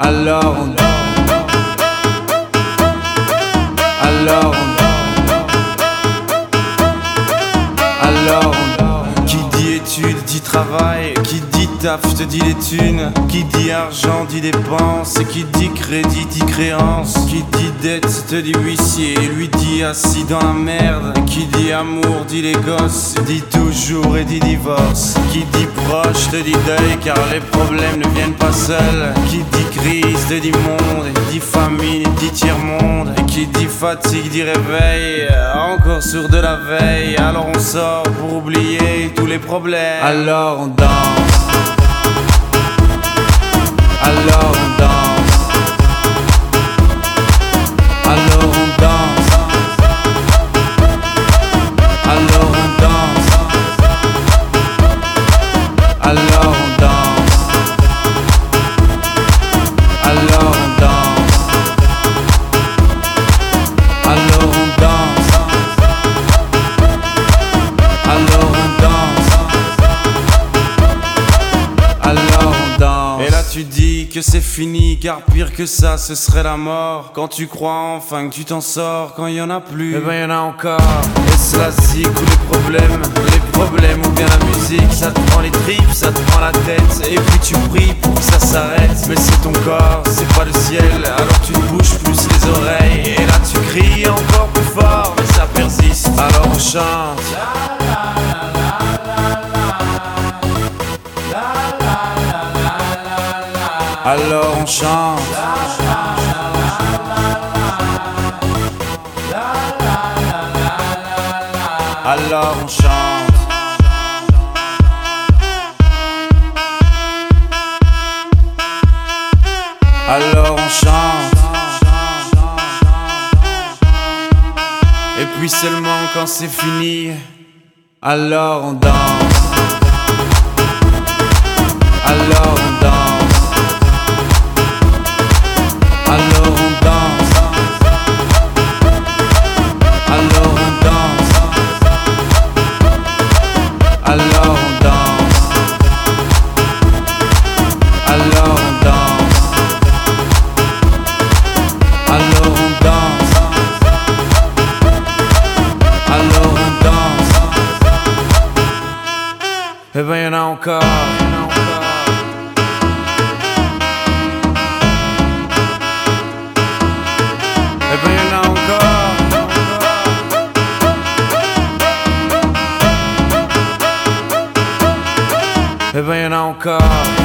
Alors on danse. Alors qui dit études dit travail, qui dit taf te dit les thunes, qui dit argent dit dépenses, et qui dit crédit dit créance, qui dit dette te dit huissier, lui dit assis dans la merde, qui dit amour dit les gosses, dit toujours et dit divorce, qui dit proche te dit deuil car les problèmes ne viennent pas seuls, qui dit crise te dit monde, et dit famine dit tiers-monde, et qui dit fatigue dit réveil, encore sourd de la veille, alors on sort pour oublier tous les problèmes. Alors on danse. Alors on danse. Alors on danse. Alors on danse. Alors on danse. Alors on danse. Alors on danse. Alors on danse. Alors on danse. Et là tu dis que c'est fini, car pire que ça ce serait la mort. Quand tu crois enfin que tu t'en sors, quand il y en a plus, eh ben y en a encore. Et cela zig ou les problèmes ou bien la musique, ça te prend les tripes, ça te prend la tête, et puis tu pries pour que ça s'arrête. Mais c'est ton corps, c'est pas le ciel, alors tu ne bouges plus les oreilles. Et là tu cries encore plus fort, mais ça persiste, alors on chante. Alors on chante. Alors on chante. Alors on chante. Et puis seulement quand c'est fini, alors on danse. Alors on danse. Alors on danse. Alors on danse. Alors on danse. Alors on danse. Alors on danse. Alors on danse. Eh ben y'en a encore. Eh ben y'en a encore. Eh ben y'en a encore.